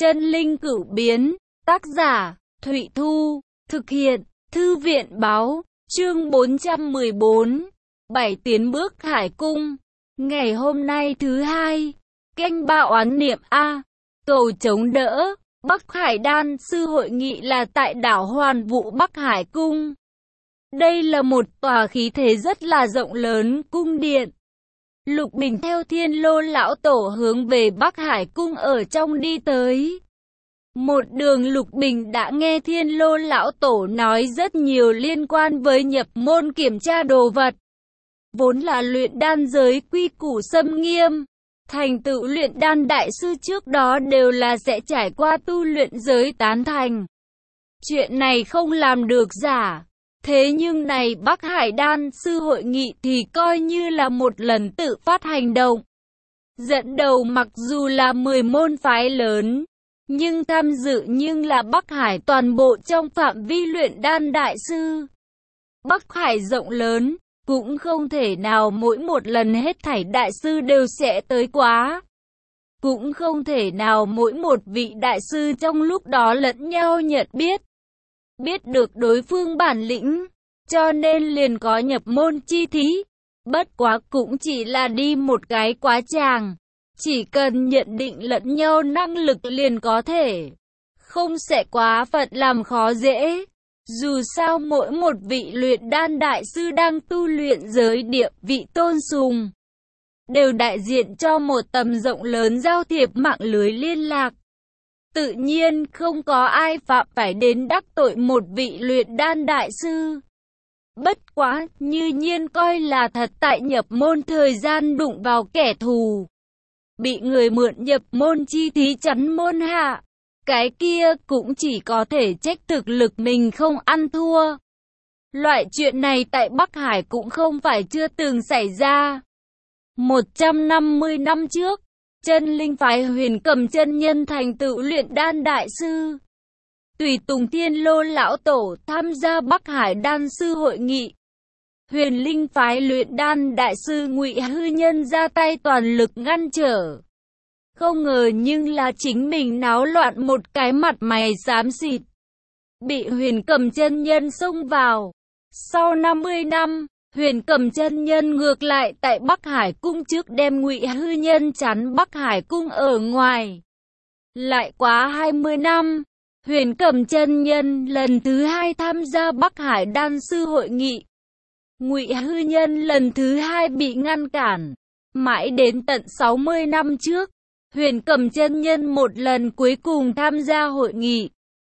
Chân linh cửu biến, tác giả, Thụy Thu, thực hiện, Thư viện báo, chương 414, 7 tiến bước Hải Cung. Ngày hôm nay thứ hai, canh ba oán niệm A, cầu chống đỡ, Bắc Hải Đan sư hội nghị là tại đảo Hoàn Vũ Bắc Hải Cung. Đây là một tòa khí thế rất là rộng lớn cung điện. Lục Bình theo Thiên Lô lão tổ hướng về Bắc Hải Cung ở trong đi tới. Một đường Lục Bình đã nghe Thiên Lô lão tổ nói rất nhiều liên quan với nhập môn kiểm tra đồ vật. Vốn là luyện đan giới quy củ xâm nghiêm, thành tựu luyện đan đại sư trước đó đều là sẽ trải qua tu luyện giới tán thành. Chuyện này không làm được giả. Thế nhưng này Bắc Hải Đan sư hội nghị thì coi như là một lần tự phát hành động. Dẫn đầu mặc dù là 10 môn phái lớn, nhưng tham dự nhưng là Bắc Hải toàn bộ trong phạm vi luyện đan đại sư. Bắc Hải rộng lớn, cũng không thể nào mỗi một lần hết thảy đại sư đều sẽ tới quá. Cũng không thể nào mỗi một vị đại sư trong lúc đó lẫn nhau nhận biết. Biết được đối phương bản lĩnh, cho nên liền có nhập môn chi thí. Bất quá cũng chỉ là đi một cái quá tràng. Chỉ cần nhận định lẫn nhau năng lực liền có thể. Không sẽ quá phận làm khó dễ. Dù sao mỗi một vị luyện đan đại sư đang tu luyện giới địa vị tôn sùng, đều đại diện cho một tầm rộng lớn giao thiệp mạng lưới liên lạc. Tự nhiên không có ai phạm phải đến đắc tội một vị luyện đan đại sư. Bất quá, như nhiên coi là thật tại nhập môn thời gian đụng vào kẻ thù. Bị người mượn nhập môn chi thí chắn môn hạ. Cái kia cũng chỉ có thể trách thực lực mình không ăn thua. Loại chuyện này tại Bắc Hải cũng không phải chưa từng xảy ra. 150 năm trước, Chân linh phái Huyền Cầm chân nhân thành tựu luyện đan đại sư. Tùy tùng Thiên Lô lão tổ tham gia Bắc Hải Đan sư hội nghị. Huyền linh phái luyện đan đại sư Ngụy Hư Nhân ra tay toàn lực ngăn trở. Không ngờ nhưng là chính mình náo loạn một cái mặt mày xám xịt. Bị Huyền Cầm chân nhân xông vào. Sau 50 năm, Huyền Cầm chân nhân ngược lại tại Bắc Hải Cung trước đem Ngụy Hư Nhân chắn Bắc Hải Cung ở ngoài. Lại quá 20 năm, Huyền Cầm chân nhân lần thứ hai tham gia Bắc Hải Đan sư hội nghị. Ngụy Hư Nhân lần thứ hai bị ngăn cản. Mãi đến tận 60 năm trước, Huyền Cầm chân nhân một lần cuối cùng tham gia hội nghị.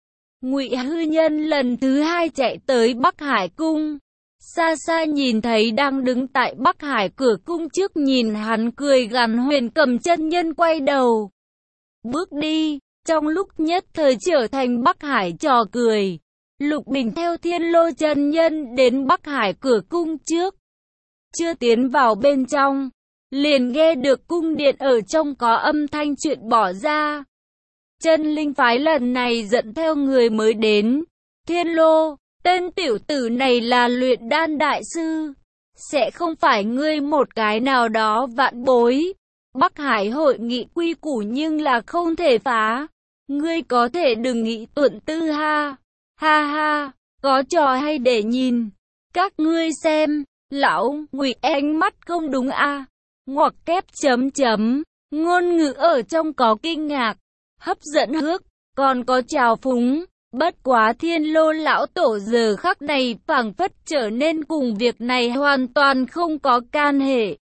Ngụy Hư Nhân lần thứ hai chạy tới Bắc Hải Cung. Xa xa nhìn thấy đang đứng tại Bắc Hải cửa cung trước nhìn hắn cười gằn Huyền Cầm chân nhân quay đầu. Bước đi, trong lúc nhất thời trở thành Bắc Hải trò cười. Lục Bình theo Thiên Lô chân nhân đến Bắc Hải cửa cung trước. Chưa tiến vào bên trong, liền nghe được cung điện ở trong có âm thanh chuyện bỏ ra. Chân linh phái lần này dẫn theo người mới đến. Thiên Lô, tên tiểu tử này là luyện đan đại sư. Sẽ không phải ngươi một cái nào đó vạn bối. Bắc Hải hội nghị quy củ nhưng là không thể phá. Ngươi có thể đừng nghĩ tuận tư ha. Ha ha, có trò hay để nhìn. Các ngươi xem, lão Ngụy ánh mắt không đúng a. Ngoặc kép chấm chấm, ngôn ngữ ở trong có kinh ngạc, hấp dẫn hước, còn có trào phúng. Bất quá Thiên Lô lão tổ giờ khắc này phảng phất trở nên cùng việc này hoàn toàn không có can hệ.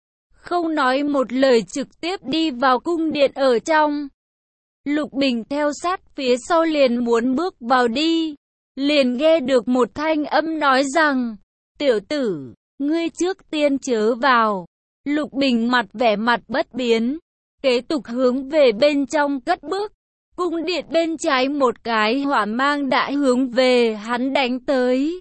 Không nói một lời trực tiếp đi vào cung điện ở trong. Lục Bình theo sát phía sau liền muốn bước vào đi. Liền nghe được một thanh âm nói rằng, tiểu tử, ngươi trước tiên chớ vào. Lục Bình vẻ mặt bất biến, kế tục hướng về bên trong cất bước. Cung điện bên trái một cái hỏa mang đã hướng về hắn đánh tới.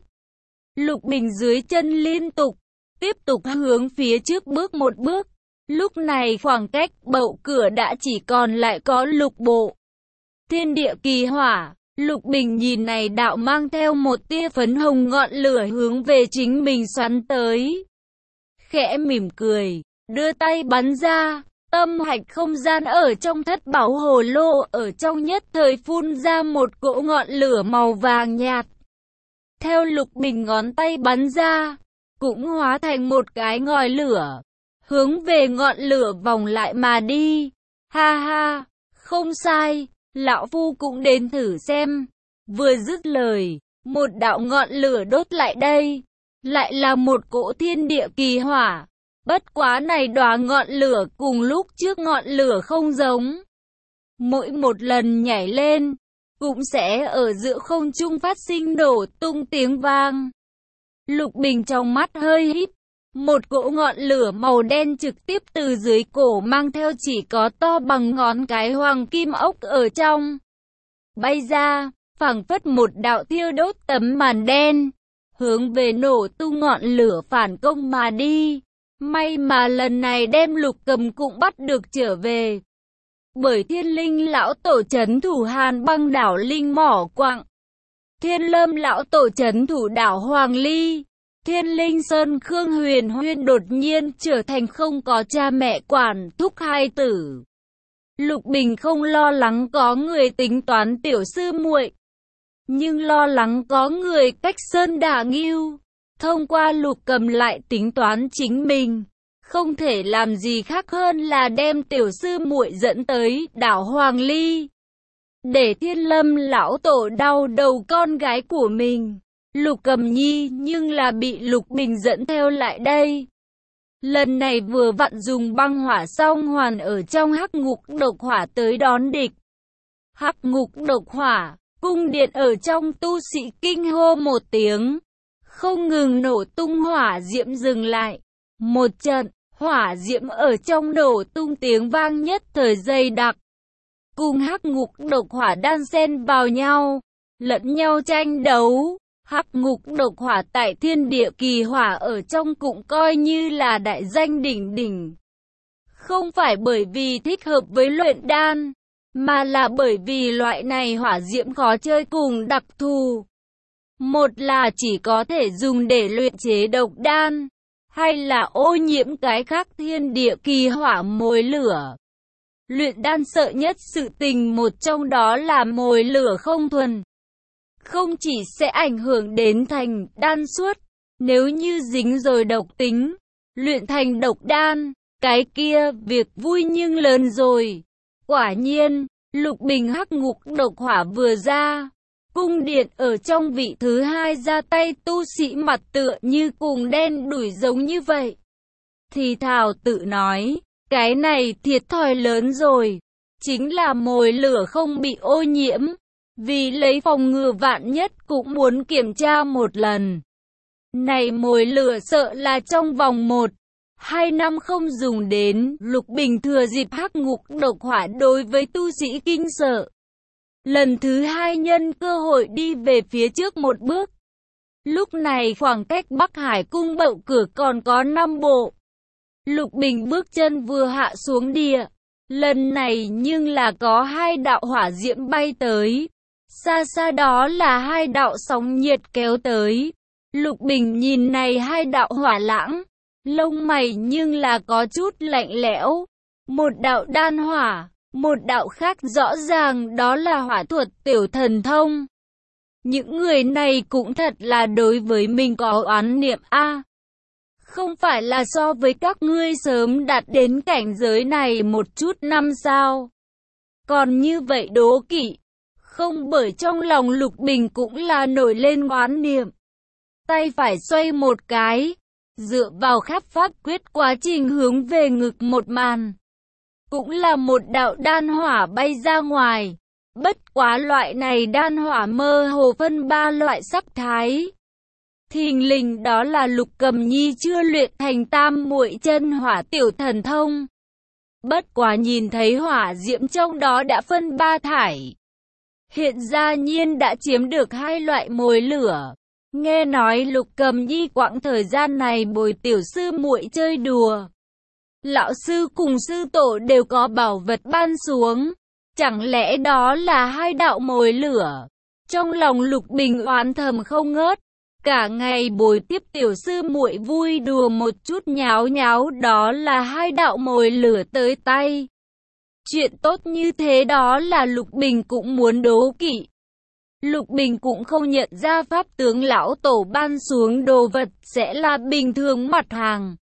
Lục Bình dưới chân liên tục, tiếp tục hướng phía trước bước một bước. Lúc này khoảng cách bậu cửa đã chỉ còn lại có lục bộ. Thiên địa kỳ hỏa, Lục Bình nhìn này đạo mang theo một tia phấn hồng ngọn lửa hướng về chính mình xoắn tới. Khẽ mỉm cười, đưa tay bắn ra, Tâm hạch không gian ở trong thất bảo hồ lô ở trong nhất thời phun ra một cỗ ngọn lửa màu vàng nhạt. Theo Lục Bình ngón tay bắn ra, cũng hóa thành một cái ngòi lửa, hướng về ngọn lửa vòng lại mà đi. Ha ha, không sai, lão phu cũng đến thử xem. Vừa dứt lời, một đạo ngọn lửa đốt lại đây, lại là một cỗ thiên địa kỳ hỏa. Bất quá này đóa ngọn lửa cùng lúc trước ngọn lửa không giống. Mỗi một lần nhảy lên, cũng sẽ ở giữa không trung phát sinh nổ tung tiếng vang. Lục Bình trong mắt hơi híp, một cỗ ngọn lửa màu đen trực tiếp từ dưới cổ mang theo chỉ có to bằng ngón cái hoàng kim ốc ở trong. Bay ra, phảng phất một đạo thiêu đốt tấm màn đen, hướng về nổ tung ngọn lửa phản công mà đi. May mà lần này đem Lục Cầm cũng bắt được trở về. Bởi Thiên Linh lão tổ trấn thủ Hàn Băng đảo Linh Mỏ Quặng, Thiên Lâm lão tổ trấn thủ đảo Hoàng Ly, Thiên Linh Sơn Khương Huyền Huyên đột nhiên trở thành không có cha mẹ quản thúc hai tử. Lục Bình không lo lắng có người tính toán tiểu sư muội, nhưng lo lắng có người cách sơn đả ngưu. Thông qua Lục Cầm lại tính toán chính mình, không thể làm gì khác hơn là đem tiểu sư muội dẫn tới đảo Hoàng Ly, để Thiên Lâm lão tổ đau đầu con gái của mình. Lục Cầm Nhi nhưng là bị Lục Bình dẫn theo lại đây. Lần này vừa vặn dùng băng hỏa song hoàn ở trong hắc ngục độc hỏa tới đón địch. Hắc ngục độc hỏa, cung điện ở trong tu sĩ kinh hô một tiếng, không ngừng nổ tung hỏa diễm dừng lại. Một trận, hỏa diễm ở trong nổ tung tiếng vang nhất thời dày đặc. Cùng hắc ngục độc hỏa đan xen vào nhau, lẫn nhau tranh đấu. Hắc ngục độc hỏa tại thiên địa kỳ hỏa ở trong cũng coi như là đại danh đỉnh đỉnh. Không phải bởi vì thích hợp với luyện đan, mà là bởi vì loại này hỏa diễm khó chơi cùng đặc thù. Một là chỉ có thể dùng để luyện chế độc đan, hay là ô nhiễm cái khác thiên địa kỳ hỏa mồi lửa. Luyện đan sợ nhất sự tình một trong đó là mồi lửa không thuần. Không chỉ sẽ ảnh hưởng đến thành đan suất, nếu như dính rồi độc tính, luyện thành độc đan, cái kia việc vui nhưng lớn rồi. Quả nhiên, Lục Bình hắc ngục độc hỏa vừa ra, cung điện ở trong vị thứ hai ra tay tu sĩ mặt tựa như cùng đen đủi giống như vậy. Thì thào tự nói, cái này thiệt thòi lớn rồi, chính là mồi lửa không bị ô nhiễm. Vì lấy phòng ngừa vạn nhất cũng muốn kiểm tra một lần. Này mồi lửa sợ là trong vòng 1-2 năm không dùng đến. Lục Bình thừa dịp hắc ngục độc hỏa đối với tu sĩ kinh sợ, lần thứ hai nhân cơ hội đi về phía trước một bước. Lúc này khoảng cách Bắc Hải cung bậu cửa còn có 5 bộ. Lục Bình bước chân vừa hạ xuống địa, lần này nhưng là có 2 đạo hỏa diễm bay tới. Xa xa đó là 2 đạo sóng nhiệt kéo tới. Lục Bình nhìn này 2 đạo hỏa lãng, lông mày nhưng là có chút lạnh lẽo. Một đạo đan hỏa, một đạo khác rõ ràng đó là hỏa thuật tiểu thần thông. Những người này cũng thật là đối với mình có oán niệm a. Không phải là so với các ngươi sớm đạt đến cảnh giới này một chút năm sao? Còn như vậy đố kỵ. Không, bởi trong lòng Lục Bình cũng là nổi lên oán niệm. Tay phải xoay một cái, dựa vào khắp pháp quyết quá trình hướng về ngực một màn. Cũng là một đạo đan hỏa bay ra ngoài. Bất quá loại này đan hỏa mơ hồ phân 3 loại sắc thái. Thình lình đó là Lục Cầm Nhi chưa luyện thành tam muội chân hỏa tiểu thần thông. Bất quá nhìn thấy hỏa diễm trong đó đã phân 3 thải. Hiện ra nhiên đã chiếm được 2 loại mồi lửa. Nghe nói Lục Cầm Nhi quãng thời gian này bồi tiểu sư muội chơi đùa. Lão sư cùng sư tổ đều có bảo vật ban xuống. Chẳng lẽ đó là 2 đạo mồi lửa? Trong lòng Lục Bình oán thầm không ngớt. cả ngày bồi tiếp tiểu sư muội vui đùa một chút nháo nháo, đó là hai đạo mồi lửa tới tay. Chuyện tốt như thế đó là Lục Bình cũng muốn đố kỵ. Lục Bình cũng không nhận ra pháp tướng lão tổ ban xuống đồ vật sẽ là bình thường mặt hàng.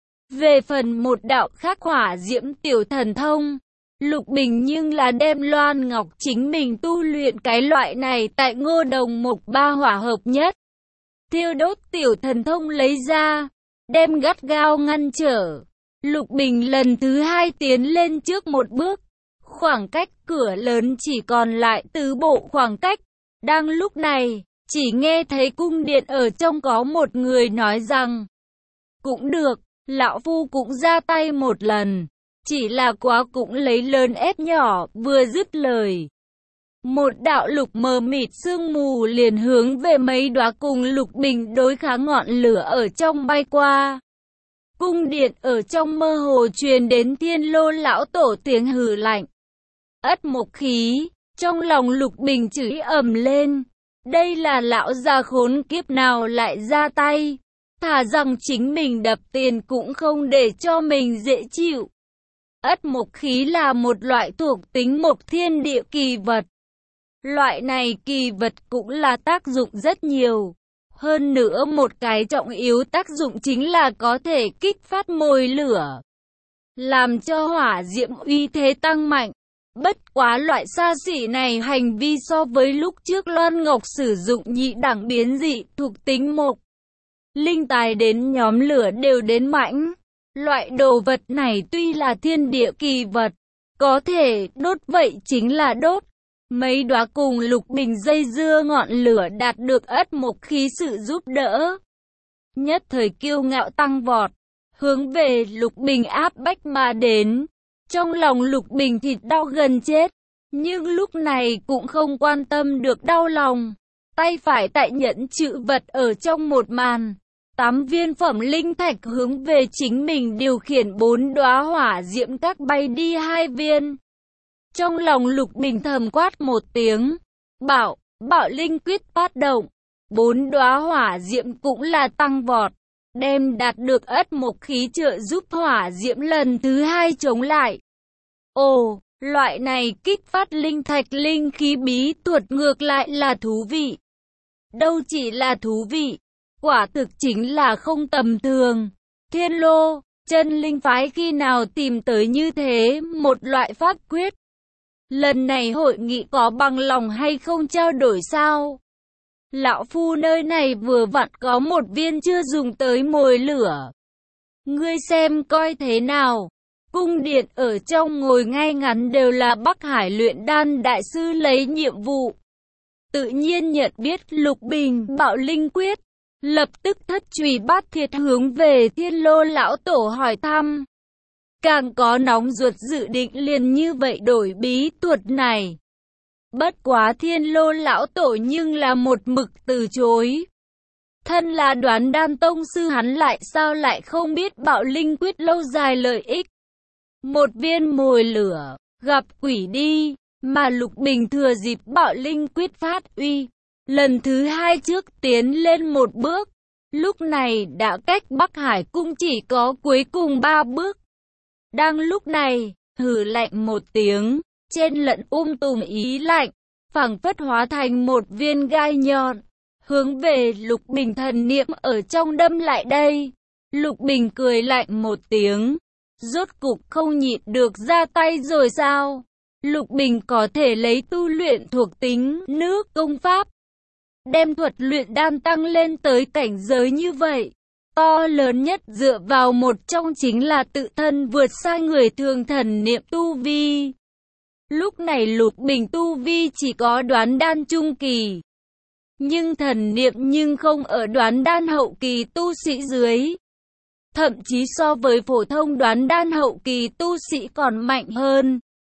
Về phần một đạo khác hỏa diễm tiểu thần thông, Lục Bình nhưng là đem Loan Ngọc chính mình tu luyện cái loại này tại Ngô Đồng Mộc ba hỏa hợp nhất. Thiêu đốt tiểu thần thông lấy ra, đem gắt gao ngăn trở. Lục Bình lần thứ hai tiến lên trước một bước. Khoảng cách cửa lớn chỉ còn lại tứ bộ khoảng cách. Đang lúc này, chỉ nghe thấy cung điện ở trong có một người nói rằng: cũng được, lão phu cũng ra tay một lần. Chỉ là quá cũng lấy lớn ép nhỏ, vừa dứt lời. Một đạo lục mờ mịt sương mù liền hướng về mấy đóa cùng Lục Bình đối kháng ngọn lửa ở trong bay qua. Cung điện ở trong mơ hồ truyền đến Thiên Lô lão tổ tiếng hừ lạnh. Ất mộc khí, trong lòng Lục Bình chửi ầm lên. Đây là lão già khốn kiếp nào lại ra tay. Thà rằng chính mình đập tiền cũng không để cho mình dễ chịu. Ất mộc khí là một loại thuộc tính mộc thiên địa kỳ vật. Loại này kỳ vật cũng là tác dụng rất nhiều. Hơn nữa một cái trọng yếu tác dụng chính là có thể kích phát mồi lửa, làm cho hỏa diễm uy thế tăng mạnh. Bất quá loại xa xỉ này hành vi so với lúc trước Loan Ngọc sử dụng nhị đẳng biến dị thuộc tính mộc linh tài đến nhóm lửa đều đến mãnh. Loại đồ vật này tuy là thiên địa kỳ vật, có thể đốt vậy chính là đốt. Mấy đóa cùng Lục Bình dây dưa ngọn lửa đạt được ất mộc khí sự giúp đỡ. Nhất thời kiêu ngạo tăng vọt, hướng về Lục Bình áp bách mà đến. Trong lòng Lục Bình thịt đau gần chết, nhưng lúc này cũng không quan tâm được đau lòng. Tay phải tại nhẫn chữ vật ở trong một màn. 8 viên phẩm linh thạch hướng về chính mình điều khiển 4 đóa hỏa diễm các bay đi 2 viên. Trong lòng Lục Bình thầm quát một tiếng, bảo linh quyết phát động. 4 đóa hỏa diễm cũng là tăng vọt, đem đạt được ất mộc khí trợ giúp hỏa diễm lần thứ 2 chống lại. Ồ, loại này kích phát linh thạch linh khí bí thuật ngược lại là thú vị. Đâu chỉ là thú vị, quả thực chính là không tầm thường. Thiên Lô, chân linh phái khi nào tìm tới như thế một loại pháp quyết? Lần này hội nghị có bằng lòng hay không trao đổi sao? Lão phu nơi này vừa vặn có một viên chưa dùng tới mồi lửa. Ngươi xem coi thế nào? Cung điện ở trong ngồi ngay ngắn đều là Bắc Hải luyện đan đại sư lấy nhiệm vụ. Tự nhiên nhận biết Lục Bình bạo linh quyết. Lập tức thất chùy bát thiệt hướng về Thiên Lô lão tổ hỏi thăm. Càng có nóng ruột dự định liền như vậy đổi bí thuật này. Bất quá Thiên Lô lão tổ nhưng là một mực từ chối. Thân là Đoán Đan tông sư hắn lại sao lại không biết bạo linh quyết lâu dài lợi ích. Một viên mồi lửa, gặp quỷ đi, mà Lục Bình thừa dịp bạo linh quyết phát uy. Lần thứ 2 trước tiến lên một bước, lúc này đã cách Bắc Hải cung chỉ có cuối cùng 3 bước. Đang lúc này, hừ lạnh một tiếng, trên lận tùm ý lạnh, phảng phất hóa thành một viên gai nhọn, hướng về Lục Bình thần niệm ở trong đâm lại đây. Lục Bình cười lạnh một tiếng, rốt cục không nhịn được ra tay rồi sao? Lục Bình có thể lấy tu luyện thuộc tính nước công pháp, đem thuật luyện đan tăng lên tới cảnh giới như vậy. To lớn nhất dựa vào một trong chính là tự thân vượt xa người thường thần niệm tu vi. Lúc này Lục Bình tu vi chỉ có đoán đan trung kỳ. Nhưng thần niệm nhưng không ở đoán đan hậu kỳ tu sĩ dưới. Thậm chí so với phổ thông đoán đan hậu kỳ tu sĩ còn mạnh hơn.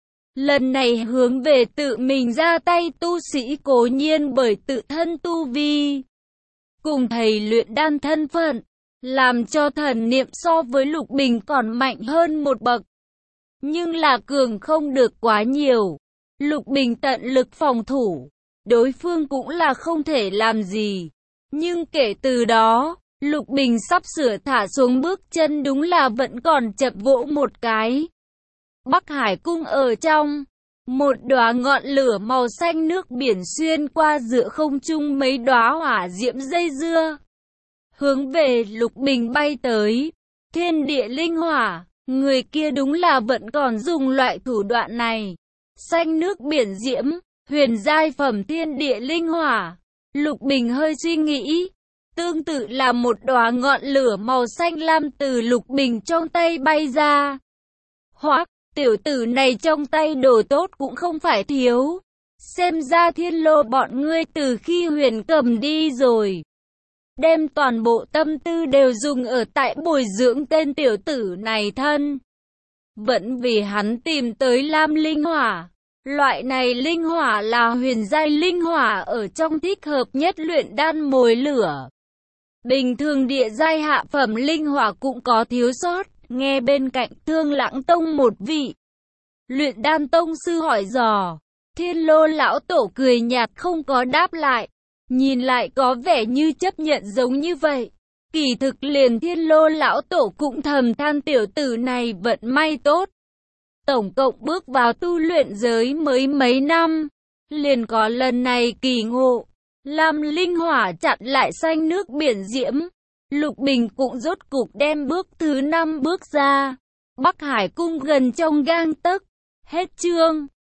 Lần này hướng về tự mình ra tay tu sĩ cố nhiên bởi tự thân tu vi. Cùng thầy luyện đan thân phận, làm cho thần niệm so với Lục Bình còn mạnh hơn một bậc. Nhưng là cường không được quá nhiều. Lục Bình tận lực phòng thủ, đối phương cũng là không thể làm gì. Nhưng kể từ đó, Lục Bình sắp sửa thả xuống bước chân đúng là vẫn còn chậm vỗ một cái. Bắc Hải cung ở trong, một đóa ngọn lửa màu xanh nước biển xuyên qua giữa không trung mấy đóa hỏa diễm dây dưa, hướng về Lục Bình bay tới. Thiên địa linh hỏa, người kia đúng là vẫn còn dùng loại thủ đoạn này. Xanh nước biển diễm, huyền giai phẩm thiên địa linh hỏa. Lục Bình hơi suy nghĩ, tương tự là một đóa ngọn lửa màu xanh lam từ Lục Bình trong tay bay ra. Hoắc, tiểu tử này trong tay đồ tốt cũng không phải thiếu. Xem ra Thiên Lô bọn ngươi từ khi Huyền Cầm đi rồi, đem toàn bộ tâm tư đều dùng ở tại bồi dưỡng tên tiểu tử này thân. Vẫn vì hắn tìm tới Lam Linh Hỏa. Loại này linh hỏa là huyền giai linh hỏa ở trong thích hợp nhất luyện đan mồi lửa. Bình thường địa giai hạ phẩm linh hỏa cũng có thiếu sót. Nghe bên cạnh Thương Lãng Tông một vị luyện đan tông sư hỏi dò, Thiên Lô lão tổ cười nhạt không có đáp lại. Nhìn lại có vẻ như chấp nhận giống như vậy. Kỳ thực liền Thiên Lô lão tổ cũng thầm than tiểu tử này vận may tốt. Tổng cộng bước vào tu luyện giới mới mấy năm, liền có lần này kỳ ngộ. Lam linh hỏa chặn lại xanh nước biển diễm. Lục Bình cũng rốt cục đem bước thứ 5 bước ra. Bắc Hải cung gần trong gang tấc. Hết chương.